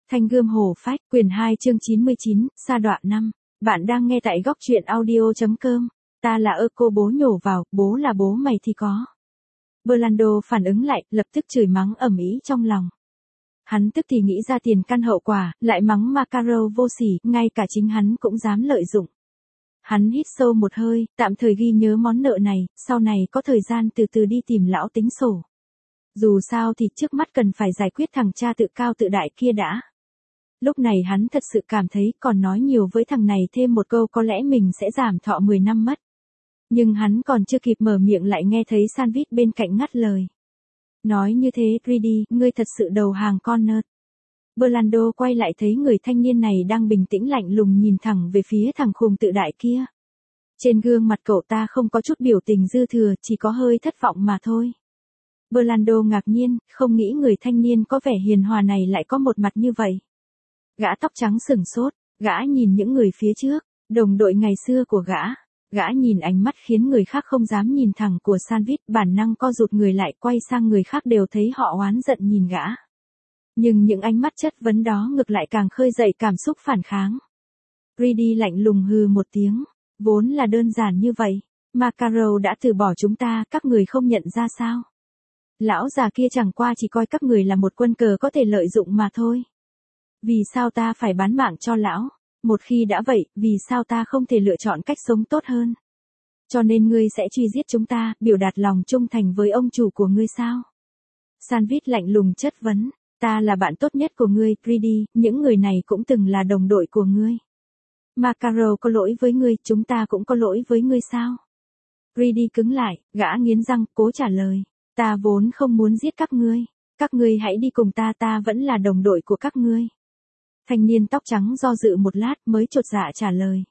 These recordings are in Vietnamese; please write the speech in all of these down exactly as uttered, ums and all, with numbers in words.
Thanh gươm hổ phách, quyển hai chương chín mươi chín, sa đoạn năm. Bạn đang nghe tại góc truyện audio.com. Ta là ơ cô bố nhổ vào, bố là bố mày thì có. Berlando phản ứng lại, lập tức chửi mắng ầm ĩ trong lòng. Hắn tức thì nghĩ ra tiền căn hậu quả, lại mắng Macaro vô sỉ, ngay cả chính hắn cũng dám lợi dụng. Hắn hít sâu một hơi, tạm thời ghi nhớ món nợ này, sau này có thời gian từ từ đi tìm lão tính sổ. Dù sao thì trước mắt cần phải giải quyết thằng cha tự cao tự đại kia đã. Lúc này hắn thật sự cảm thấy còn nói nhiều với thằng này thêm một câu có lẽ mình sẽ giảm thọ mười năm mất. Nhưng hắn còn chưa kịp mở miệng lại nghe thấy Sandwich bên cạnh ngắt lời. Nói như thế, Greedy, ngươi thật sự đầu hàng con nợt. Berlando quay lại thấy người thanh niên này đang bình tĩnh lạnh lùng nhìn thẳng về phía thằng khùng tự đại kia. Trên gương mặt cậu ta không có chút biểu tình dư thừa, chỉ có hơi thất vọng mà thôi. Berlando ngạc nhiên, không nghĩ người thanh niên có vẻ hiền hòa này lại có một mặt như vậy. Gã tóc trắng sừng sốt, gã nhìn những người phía trước, đồng đội ngày xưa của gã. Gã nhìn ánh mắt khiến người khác không dám nhìn thẳng của Sandwich, bản năng co rụt người lại quay sang người khác đều thấy họ oán giận nhìn gã. Nhưng những ánh mắt chất vấn đó ngược lại càng khơi dậy cảm xúc phản kháng. Greedy lạnh lùng hừ một tiếng, vốn là đơn giản như vậy, Macaro đã từ bỏ chúng ta, các người không nhận ra sao? Lão già kia chẳng qua chỉ coi các người là một quân cờ có thể lợi dụng mà thôi. Vì sao ta phải bán mạng cho lão? Một khi đã vậy, vì sao ta không thể lựa chọn cách sống tốt hơn? Cho nên ngươi sẽ truy giết chúng ta, biểu đạt lòng trung thành với ông chủ của ngươi sao? Sandwich lạnh lùng chất vấn, ta là bạn tốt nhất của ngươi, Greedy, những người này cũng từng là đồng đội của ngươi. Macaro có lỗi với ngươi, chúng ta cũng có lỗi với ngươi sao? Greedy cứng lại, gã nghiến răng, cố trả lời, ta vốn không muốn giết các ngươi, các ngươi hãy đi cùng ta, ta vẫn là đồng đội của các ngươi. Thanh niên tóc trắng do dự một lát mới chột dạ trả lời.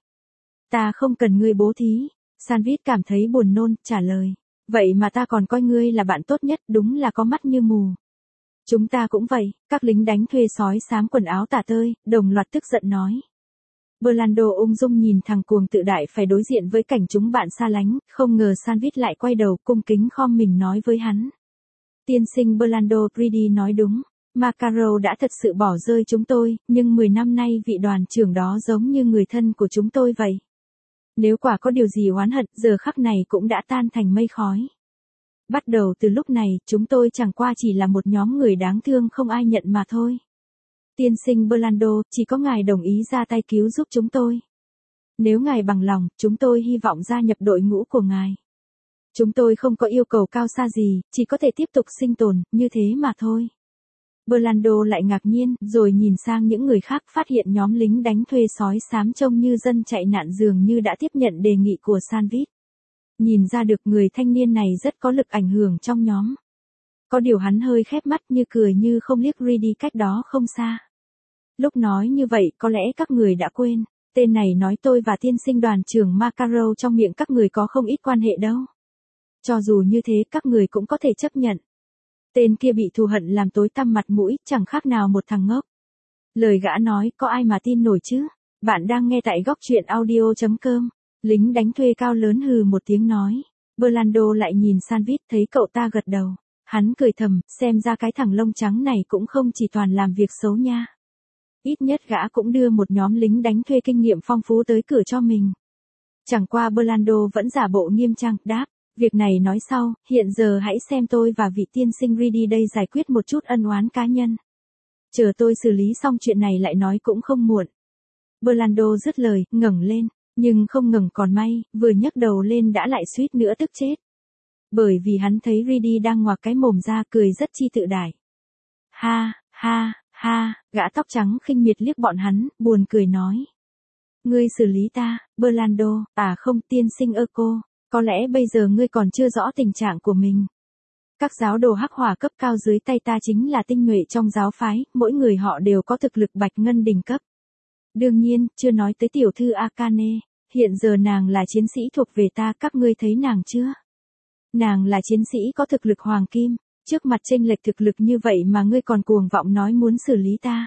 Ta không cần ngươi bố thí. Sandwich cảm thấy buồn nôn, trả lời. Vậy mà ta còn coi ngươi là bạn tốt nhất, đúng là có mắt như mù. Chúng ta cũng vậy, các lính đánh thuê sói xám quần áo tả tơi, đồng loạt tức giận nói. Berlando ung dung nhìn thằng cuồng tự đại phải đối diện với cảnh chúng bạn xa lánh, không ngờ Sandwich lại quay đầu cung kính khom mình nói với hắn. Tiên sinh Berlando, Greedy nói đúng. Macaro đã thật sự bỏ rơi chúng tôi, nhưng mười năm nay vị đoàn trưởng đó giống như người thân của chúng tôi vậy. Nếu quả có điều gì oán hận, giờ khắc này cũng đã tan thành mây khói. Bắt đầu từ lúc này, chúng tôi chẳng qua chỉ là một nhóm người đáng thương không ai nhận mà thôi. Tiên sinh Berlando, chỉ có ngài đồng ý ra tay cứu giúp chúng tôi. Nếu ngài bằng lòng, chúng tôi hy vọng gia nhập đội ngũ của ngài. Chúng tôi không có yêu cầu cao xa gì, chỉ có thể tiếp tục sinh tồn, như thế mà thôi. Berlando lại ngạc nhiên, rồi nhìn sang những người khác phát hiện nhóm lính đánh thuê sói xám trông như dân chạy nạn dường như đã tiếp nhận đề nghị của Sandwich. Nhìn ra được người thanh niên này rất có lực ảnh hưởng trong nhóm. Có điều hắn hơi khép mắt như cười như không liếc Greedy cách đó không xa. Lúc nói như vậy có lẽ các người đã quên, tên này nói tôi và tiên sinh đoàn trưởng Macaro trong miệng các người có không ít quan hệ đâu. Cho dù như thế các người cũng có thể chấp nhận. Tên kia bị thù hận làm tối tăm mặt mũi, chẳng khác nào một thằng ngốc. Lời gã nói, có ai mà tin nổi chứ? Bạn đang nghe tại góc truyện audio.com. Lính đánh thuê cao lớn hừ một tiếng nói. Berlando lại nhìn Sandwich thấy cậu ta gật đầu. Hắn cười thầm, xem ra cái thằng lông trắng này cũng không chỉ toàn làm việc xấu nha. Ít nhất gã cũng đưa một nhóm lính đánh thuê kinh nghiệm phong phú tới cửa cho mình. Chẳng qua Berlando vẫn giả bộ nghiêm trang, đáp. Việc này nói sau, hiện giờ hãy xem tôi và vị tiên sinh Greedy đây giải quyết một chút ân oán cá nhân. Chờ tôi xử lý xong chuyện này lại nói cũng không muộn. Berlando dứt lời, ngẩng lên, nhưng không ngẩng còn may, vừa nhấc đầu lên đã lại suýt nữa tức chết. Bởi vì hắn thấy Greedy đang ngoạc cái mồm ra cười rất chi tự đại. Ha, ha, ha, gã tóc trắng khinh miệt liếc bọn hắn, buồn cười nói. Ngươi xử lý ta, Berlando, à không tiên sinh ơ cô. Có lẽ bây giờ ngươi còn chưa rõ tình trạng của mình. Các giáo đồ hắc hỏa cấp cao dưới tay ta chính là tinh nhuệ trong giáo phái, mỗi người họ đều có thực lực bạch ngân đỉnh cấp. Đương nhiên, chưa nói tới tiểu thư Akane, hiện giờ nàng là chiến sĩ thuộc về ta, các ngươi thấy nàng chưa? Nàng là chiến sĩ có thực lực hoàng kim, trước mặt chênh lệch thực lực như vậy mà ngươi còn cuồng vọng nói muốn xử lý ta.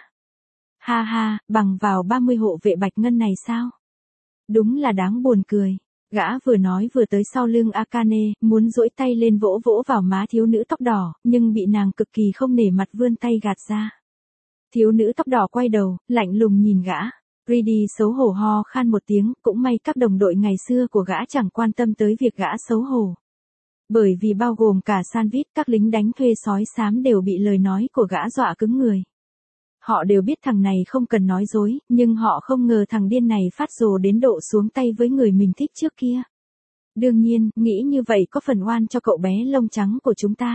Ha ha, bằng vào ba mươi hộ vệ bạch ngân này sao? Đúng là đáng buồn cười. Gã vừa nói vừa tới sau lưng Akane, muốn duỗi tay lên vỗ vỗ vào má thiếu nữ tóc đỏ, nhưng bị nàng cực kỳ không nể mặt vươn tay gạt ra. Thiếu nữ tóc đỏ quay đầu, lạnh lùng nhìn gã. Rudy xấu hổ ho khan một tiếng, cũng may các đồng đội ngày xưa của gã chẳng quan tâm tới việc gã xấu hổ. Bởi vì bao gồm cả Sandwich, các lính đánh thuê sói xám đều bị lời nói của gã dọa cứng người. Họ đều biết thằng này không cần nói dối, nhưng họ không ngờ thằng điên này phát rồ đến độ xuống tay với người mình thích trước kia. Đương nhiên, nghĩ như vậy có phần oan cho cậu bé lông trắng của chúng ta.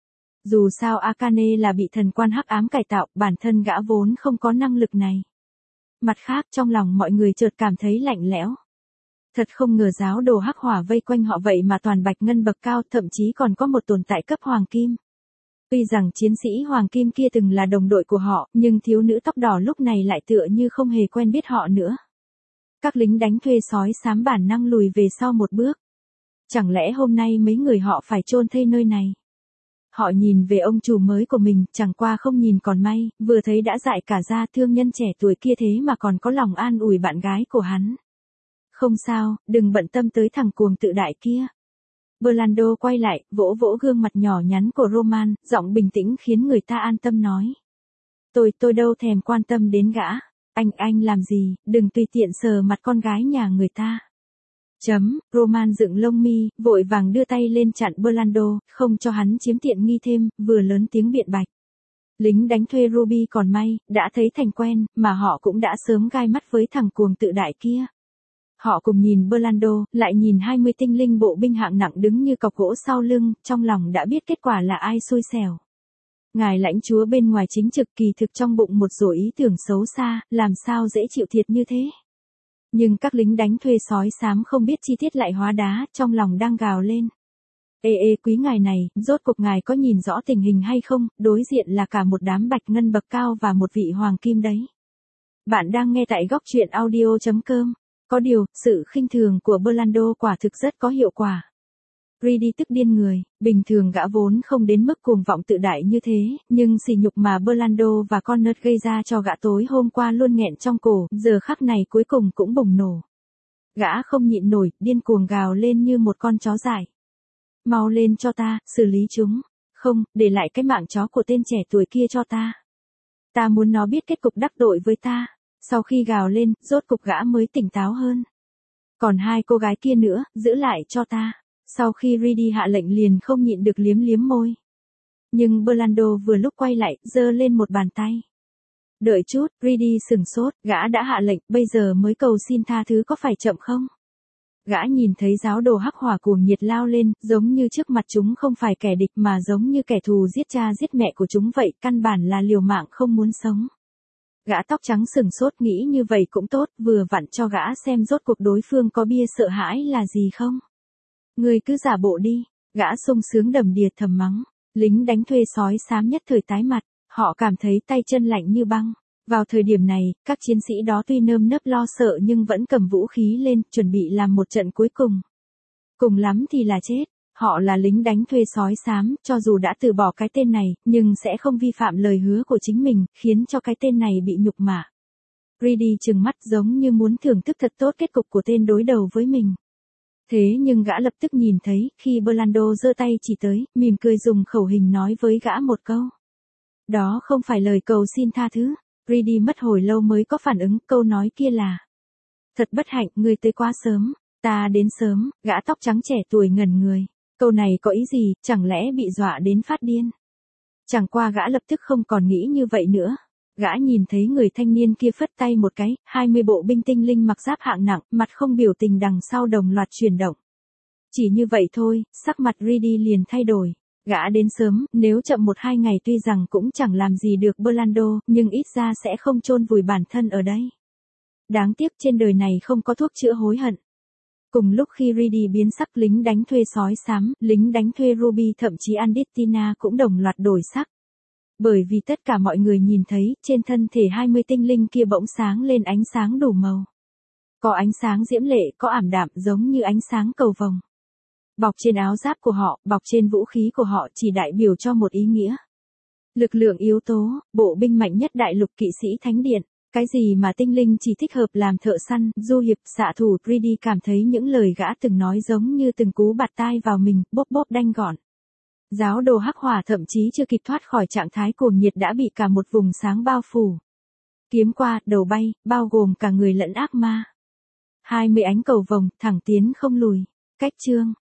Dù sao Akane là bị thần quan hắc ám cải tạo, bản thân gã vốn không có năng lực này. Mặt khác, trong lòng mọi người chợt cảm thấy lạnh lẽo. Thật không ngờ giáo đồ hắc hỏa vây quanh họ vậy mà toàn bạch ngân bậc cao, thậm chí còn có một tồn tại cấp hoàng kim. Tuy rằng chiến sĩ hoàng kim kia từng là đồng đội của họ, nhưng thiếu nữ tóc đỏ lúc này lại tựa như không hề quen biết họ nữa. Các lính đánh thuê sói xám bản năng lùi về sau một bước. Chẳng lẽ hôm nay mấy người họ phải chôn thây nơi này? Họ nhìn về ông chủ mới của mình, chẳng qua không nhìn còn may, vừa thấy đã dại cả da, thương nhân trẻ tuổi kia thế mà còn có lòng an ủi bạn gái của hắn. Không sao, đừng bận tâm tới thằng cuồng tự đại kia. Orlando quay lại, vỗ vỗ gương mặt nhỏ nhắn của Roman, giọng bình tĩnh khiến người ta an tâm nói. Tôi, tôi đâu thèm quan tâm đến gã. Anh, anh làm gì, đừng tùy tiện sờ mặt con gái nhà người ta. Chấm, Roman dựng lông mi, vội vàng đưa tay lên chặn Orlando, không cho hắn chiếm tiện nghi thêm, vừa lớn tiếng biện bạch. Lính đánh thuê Ruby còn may, đã thấy thành quen, mà họ cũng đã sớm gai mắt với thằng cuồng tự đại kia. Họ cùng nhìn Orlando, lại nhìn hai mươi tinh linh bộ binh hạng nặng đứng như cọc gỗ sau lưng, trong lòng đã biết kết quả là ai xui xẻo. Ngài lãnh chúa bên ngoài chính trực, kỳ thực trong bụng một rổ ý tưởng xấu xa, làm sao dễ chịu thiệt như thế. Nhưng các lính đánh thuê sói xám không biết chi tiết lại hóa đá, trong lòng đang gào lên. Ê ê quý ngài này, rốt cuộc ngài có nhìn rõ tình hình hay không, đối diện là cả một đám bạch ngân bậc cao và một vị hoàng kim đấy. Bạn đang nghe tại góc truyện audio chấm com. Có điều, sự khinh thường của Orlando quả thực rất có hiệu quả. Rudy tức điên người, bình thường gã vốn không đến mức cuồng vọng tự đại như thế, nhưng sỉ nhục mà Orlando và Connor gây ra cho gã tối hôm qua luôn nghẹn trong cổ, giờ khắc này cuối cùng cũng bùng nổ. Gã không nhịn nổi, điên cuồng gào lên như một con chó dại. Mau lên cho ta, xử lý chúng. Không, để lại cái mạng chó của tên trẻ tuổi kia cho ta. Ta muốn nó biết kết cục đắc tội với ta. Sau khi gào lên, rốt cục gã mới tỉnh táo hơn. Còn hai cô gái kia nữa, giữ lại cho ta. Sau khi Rudy hạ lệnh liền không nhịn được liếm liếm môi. Nhưng Orlando vừa lúc quay lại, giơ lên một bàn tay. Đợi chút, Rudy sừng sốt, gã đã hạ lệnh, bây giờ mới cầu xin tha thứ có phải chậm không? Gã nhìn thấy giáo đồ hắc hỏa cuồng nhiệt lao lên, giống như trước mặt chúng không phải kẻ địch mà giống như kẻ thù giết cha giết mẹ của chúng vậy, căn bản là liều mạng không muốn sống. Gã tóc trắng sừng sốt nghĩ như vậy cũng tốt, vừa vặn cho gã xem rốt cuộc đối phương có bia sợ hãi là gì không. Người cứ giả bộ đi, gã sung sướng đầm đìa thầm mắng, lính đánh thuê sói xám nhất thời tái mặt, họ cảm thấy tay chân lạnh như băng. Vào thời điểm này, các chiến sĩ đó tuy nơm nớp lo sợ nhưng vẫn cầm vũ khí lên, chuẩn bị làm một trận cuối cùng. Cùng lắm thì là chết. Họ là lính đánh thuê sói xám, cho dù đã từ bỏ cái tên này, nhưng sẽ không vi phạm lời hứa của chính mình, khiến cho cái tên này bị nhục mạ. Rudy trừng mắt giống như muốn thưởng thức thật tốt kết cục của tên đối đầu với mình. Thế nhưng gã lập tức nhìn thấy, khi Orlando giơ tay chỉ tới, mỉm cười dùng khẩu hình nói với gã một câu. Đó không phải lời cầu xin tha thứ. Rudy mất hồi lâu mới có phản ứng, câu nói kia là. Thật bất hạnh, ngươi tới quá sớm, ta đến sớm, gã tóc trắng trẻ tuổi ngẩn người. Câu này có ý gì, chẳng lẽ bị dọa đến phát điên? Chẳng qua gã lập tức không còn nghĩ như vậy nữa. Gã nhìn thấy người thanh niên kia phất tay một cái, hai mươi bộ binh tinh linh mặc giáp hạng nặng, mặt không biểu tình đằng sau đồng loạt chuyển động. Chỉ như vậy thôi, sắc mặt Rudy liền thay đổi. Gã đến sớm, nếu chậm một hai ngày tuy rằng cũng chẳng làm gì được Orlando, nhưng ít ra sẽ không chôn vùi bản thân ở đây. Đáng tiếc trên đời này không có thuốc chữa hối hận. Cùng lúc khi Rudy biến sắc, lính đánh thuê sói xám, lính đánh thuê Ruby thậm chí Andittina cũng đồng loạt đổi sắc. Bởi vì tất cả mọi người nhìn thấy, trên thân thể hai mươi tinh linh kia bỗng sáng lên ánh sáng đủ màu. Có ánh sáng diễm lệ, có ảm đạm giống như ánh sáng cầu vồng. Bọc trên áo giáp của họ, bọc trên vũ khí của họ chỉ đại biểu cho một ý nghĩa. Lực lượng yếu tố, bộ binh mạnh nhất đại lục kỵ sĩ thánh điện. Cái gì mà tinh linh chỉ thích hợp làm thợ săn, du hiệp, xạ thủ. Rudy cảm thấy những lời gã từng nói giống như từng cú bạt tai vào mình, bóp bóp đanh gọn. Giáo đồ hắc hỏa thậm chí chưa kịp thoát khỏi trạng thái cuồng nhiệt đã bị cả một vùng sáng bao phủ. Kiếm qua, đầu bay, bao gồm cả người lẫn ác ma. hai mươi ánh cầu vồng, thẳng tiến không lùi. Cách chương.